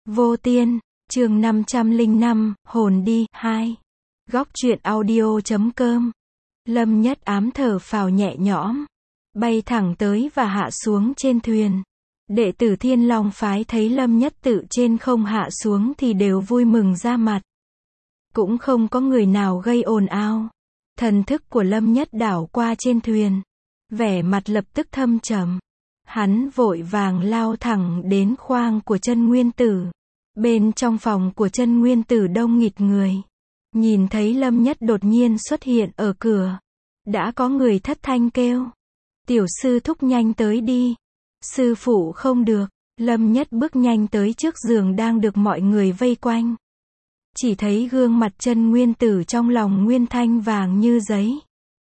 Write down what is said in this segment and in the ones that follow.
Vô Tiên, chương 505, hồn đi, 2. Góc truyện audio.com. Lâm Nhất ám thở phào nhẹ nhõm, bay thẳng tới và hạ xuống trên thuyền. Đệ tử Thiên Long phái thấy Lâm Nhất tự trên không hạ xuống thì đều vui mừng ra mặt. Cũng không có người nào gây ồn ào. Thần thức của Lâm Nhất đảo qua trên thuyền, vẻ mặt lập tức thâm trầm. Hắn vội vàng lao thẳng đến khoang của Chân Nguyên Tử. Bên trong phòng của Chân Nguyên Tử đông nghịt người. Nhìn thấy Lâm Nhất đột nhiên xuất hiện ở cửa, đã có người thất thanh kêu: "Tiểu sư thúc nhanh tới đi." "Sư phụ không được." Lâm Nhất bước nhanh tới trước giường đang được mọi người vây quanh. Chỉ thấy gương mặt Chân Nguyên Tử trong lòng Nguyên Thanh vàng như giấy.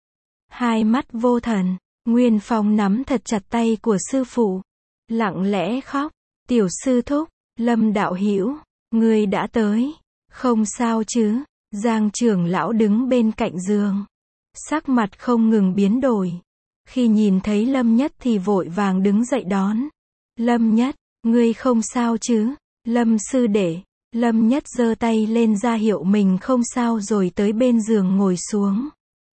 Hai mắt vô thần, Nguyên Phong nắm thật chặt tay của sư phụ, lặng lẽ khóc: "Tiểu sư thúc, Lâm đạo hữu, ngươi đã tới, không sao chứ?" Giang trưởng lão đứng bên cạnh giường, sắc mặt không ngừng biến đổi. Khi nhìn thấy Lâm Nhất thì vội vàng đứng dậy đón. "Lâm Nhất, ngươi không sao chứ?" "Lâm sư đệ." Lâm Nhất giơ tay lên ra hiệu mình không sao rồi tới bên giường ngồi xuống.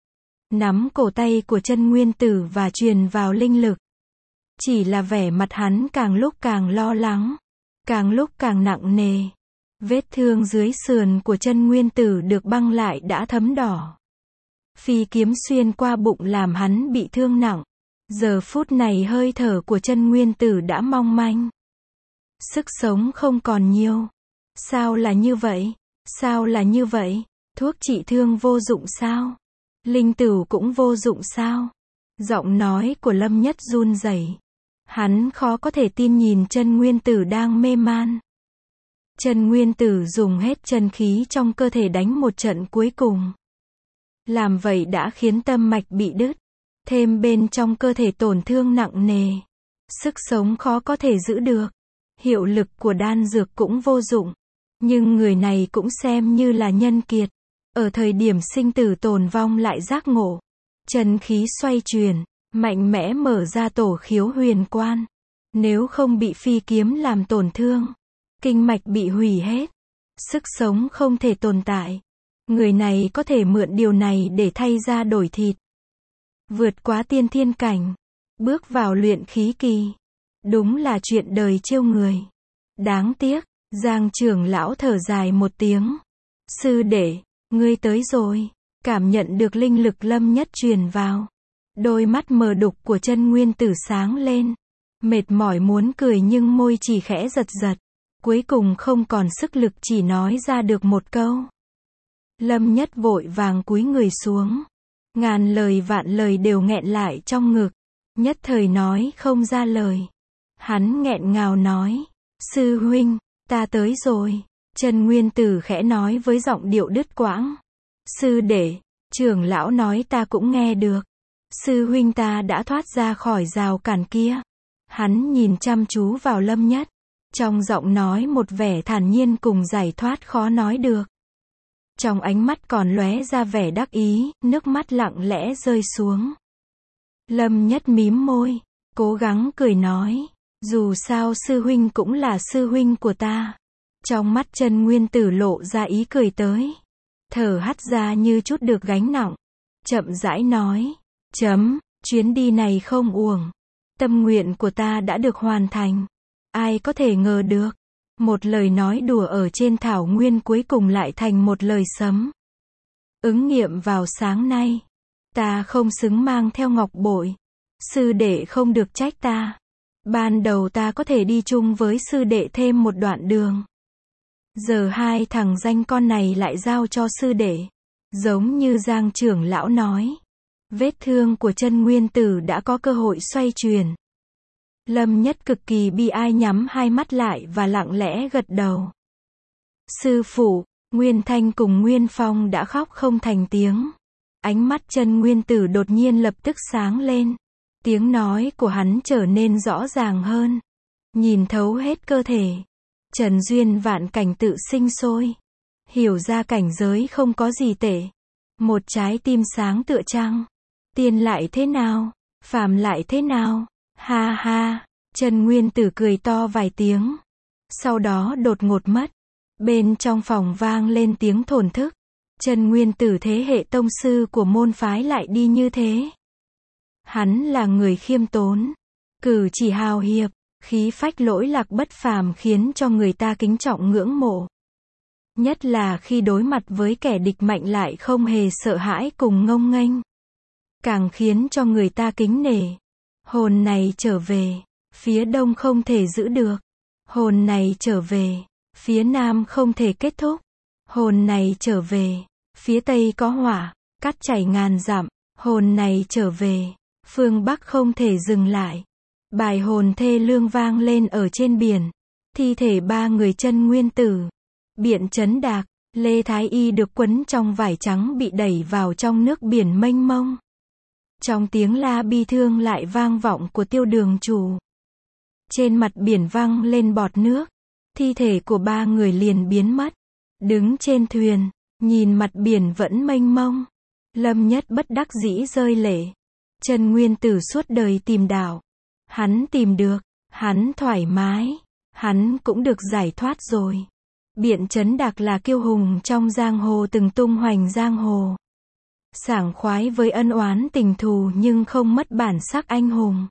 Nắm cổ tay của Chân Nguyên Tử và truyền vào linh lực. Chỉ là vẻ mặt hắn càng lúc càng lo lắng, càng lúc càng nặng nề. Vết thương dưới sườn của Chân Nguyên Tử được băng lại đã thấm đỏ. Phi kiếm xuyên qua bụng làm hắn bị thương nặng. Giờ phút này hơi thở của Chân Nguyên Tử đã mong manh. Sức sống không còn nhiều. Sao là như vậy? Sao là như vậy? Thuốc trị thương vô dụng sao? Linh tửu cũng vô dụng sao? Giọng nói của Lâm Nhất run rẩy. Hắn khó có thể tin nhìn Chân Nguyên Tử đang mê man. Chân Nguyên Tử dùng hết chân khí trong cơ thể đánh một trận cuối cùng. Làm vậy đã khiến tâm mạch bị đứt, thêm bên trong cơ thể tổn thương nặng nề. Sức sống khó có thể giữ được. Hiệu lực của đan dược cũng vô dụng. Nhưng người này cũng xem như là nhân kiệt. Ở thời điểm sinh tử tồn vong lại giác ngộ. Chân khí xoay chuyển, mạnh mẽ mở ra tổ khiếu huyền quan. Nếu không bị phi kiếm làm tổn thương, kinh mạch bị hủy hết, sức sống không thể tồn tại. Người này có thể mượn điều này để thay da đổi thịt. Vượt quá tiên thiên cảnh, bước vào luyện khí kỳ. Đúng là chuyện đời trêu người. Đáng tiếc. Giang trưởng lão thở dài một tiếng. "Sư đệ, ngươi tới rồi." Cảm nhận được linh lực Lâm Nhất truyền vào. Đôi mắt mờ đục của Chân Nguyên Tử sáng lên. Mệt mỏi muốn cười nhưng môi chỉ khẽ giật giật. Cuối cùng không còn sức lực chỉ nói ra được một câu. Lâm Nhất vội vàng cúi người xuống. Ngàn lời vạn lời đều nghẹn lại trong ngực. Nhất thời nói không ra lời. Hắn nghẹn ngào nói: "Sư huynh, ta tới rồi." Chân Nguyên Tử khẽ nói với giọng điệu đứt quãng. "Sư đệ." Trưởng lão nói: "Ta cũng nghe được. Sư huynh ta đã thoát ra khỏi rào cản kia." Hắn nhìn chăm chú vào Lâm Nhất. Trong giọng nói một vẻ thản nhiên cùng giải thoát khó nói được. Trong ánh mắt còn lóe ra vẻ đắc ý, nước mắt lặng lẽ rơi xuống. Lâm Nhất mím môi, cố gắng cười nói: "Dù sao sư huynh cũng là sư huynh của ta." Trong mắt Chân Nguyên Tử lộ ra ý cười tới. Thở hắt ra như chút được gánh nặng. Chậm rãi nói: Chuyến đi này không uổng. Tâm nguyện của ta đã được hoàn thành. Ai có thể ngờ được. Một lời nói đùa ở trên thảo nguyên cuối cùng lại thành một lời sấm. Ứng nghiệm vào sáng nay. Ta không xứng mang theo ngọc bội. Sư đệ không được trách ta. Ban đầu ta có thể đi chung với sư đệ thêm một đoạn đường. Giờ hai thằng danh con này lại giao cho sư đệ. Giống như Giang trưởng lão nói. Vết thương của Chân Nguyên Tử đã có cơ hội xoay chuyển. Lâm Nhất cực kỳ bi ai nhắm hai mắt lại và lặng lẽ gật đầu. Sư phụ, Nguyên Thanh cùng Nguyên Phong đã khóc không thành tiếng. Ánh mắt Chân Nguyên Tử đột nhiên lập tức sáng lên. Tiếng nói của hắn trở nên rõ ràng hơn. Nhìn thấu hết cơ thể. Trần duyên vạn cảnh tự sinh sôi. Hiểu ra cảnh giới không có gì tệ. Một trái tim sáng tựa trăng. Tiên lại thế nào? Phàm lại thế nào? Ha ha. Chân Nguyên Tử cười to vài tiếng. sau đó đột ngột mất. Bên trong phòng vang lên tiếng thổn thức. Chân Nguyên Tử thế hệ tông sư của môn phái lại đi như thế. Hắn là người khiêm tốn, cử chỉ hào hiệp, khí phách lỗi lạc bất phàm khiến cho người ta kính trọng ngưỡng mộ. Nhất là khi đối mặt với kẻ địch mạnh lại không hề sợ hãi cùng ngông nghênh. Càng khiến cho người ta kính nể. Hồn này trở về, phía đông không thể giữ được. Hồn này trở về, phía nam không thể kết thúc. Hồn này trở về, phía tây có hỏa, cát chảy ngàn dặm. Hồn này trở về, phương bắc không thể dừng lại. Bài hồn thê lương vang lên ở trên biển. Thi thể ba người Chân Nguyên Tử, Biện Chấn Đạc, Lê Thái Y được quấn trong vải trắng bị đẩy vào trong nước biển mênh mông. Trong tiếng la bi thương lại vang vọng của Tiêu Đường chủ. Trên mặt biển văng lên bọt nước. Thi thể của ba người liền biến mất. Đứng trên thuyền, nhìn mặt biển vẫn mênh mông. Lâm Nhất bất đắc dĩ rơi lệ. Chân Nguyên Tử suốt đời tìm đạo. Hắn tìm được, hắn thoải mái, hắn cũng được giải thoát rồi. Biện Chấn Đạc là kiêu hùng trong giang hồ từng tung hoành giang hồ. Sảng khoái với ân oán tình thù nhưng không mất bản sắc anh hùng.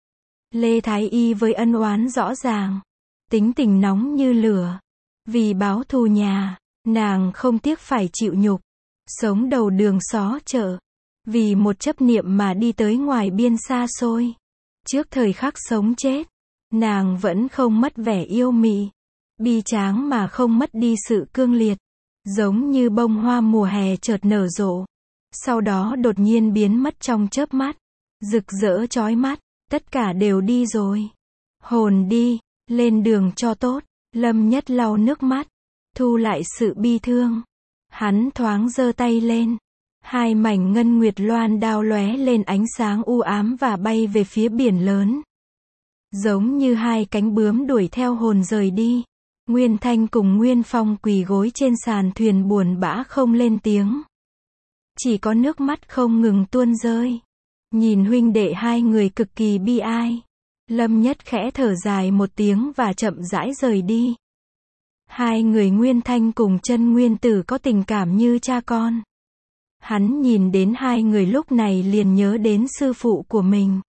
Lê Thái Y với ân oán rõ ràng, tính tình nóng như lửa. Vì báo thù nhà, nàng không tiếc phải chịu nhục, sống đầu đường xó chợ. Vì một chấp niệm mà đi tới ngoài biên xa xôi. Trước thời khắc sống chết, nàng vẫn không mất vẻ yêu mị, bi tráng mà không mất đi sự cương liệt. Giống như bông hoa mùa hè chợt nở rộ, sau đó đột nhiên biến mất trong chớp mắt. Rực rỡ chói mắt, tất cả đều đi rồi. Hồn đi, lên đường cho tốt. Lâm Nhất lau nước mắt, thu lại sự bi thương. Hắn thoáng giơ tay lên. Hai mảnh ngân nguyệt loan đao lóe lên ánh sáng u ám và bay về phía biển lớn. Giống như hai cánh bướm đuổi theo hồn rời đi. Nguyên Thanh cùng Nguyên Phong quỳ gối trên sàn thuyền buồn bã không lên tiếng. Chỉ có nước mắt không ngừng tuôn rơi. Nhìn huynh đệ hai người cực kỳ bi ai. Lâm Nhất khẽ thở dài một tiếng và chậm rãi rời đi. Hai người Nguyên Thanh cùng Chân Nguyên Tử có tình cảm như cha con. Hắn nhìn đến hai người lúc này liền nhớ đến sư phụ của mình.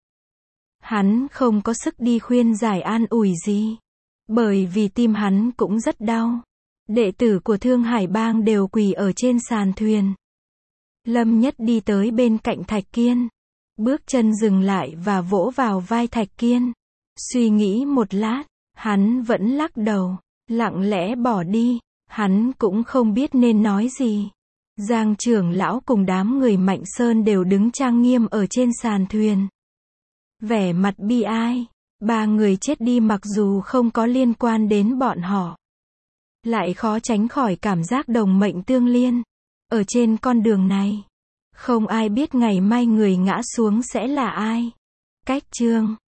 Hắn không có sức đi khuyên giải an ủi gì. Bởi vì tim hắn cũng rất đau. Đệ tử của Thương Hải Bang đều quỳ ở trên sàn thuyền. Lâm Nhất đi tới bên cạnh Thạch Kiên. Bước chân dừng lại và vỗ vào vai Thạch Kiên. Suy nghĩ một lát, hắn vẫn lắc đầu, lặng lẽ bỏ đi. Hắn cũng không biết nên nói gì. Giang trưởng lão cùng đám người Mạnh Sơn đều đứng trang nghiêm ở trên sàn thuyền. Vẻ mặt bi ai. Ba người chết đi mặc dù không có liên quan đến bọn họ. Lại khó tránh khỏi cảm giác đồng mệnh tương liên. Ở trên con đường này, không ai biết ngày mai người ngã xuống sẽ là ai. Cách chương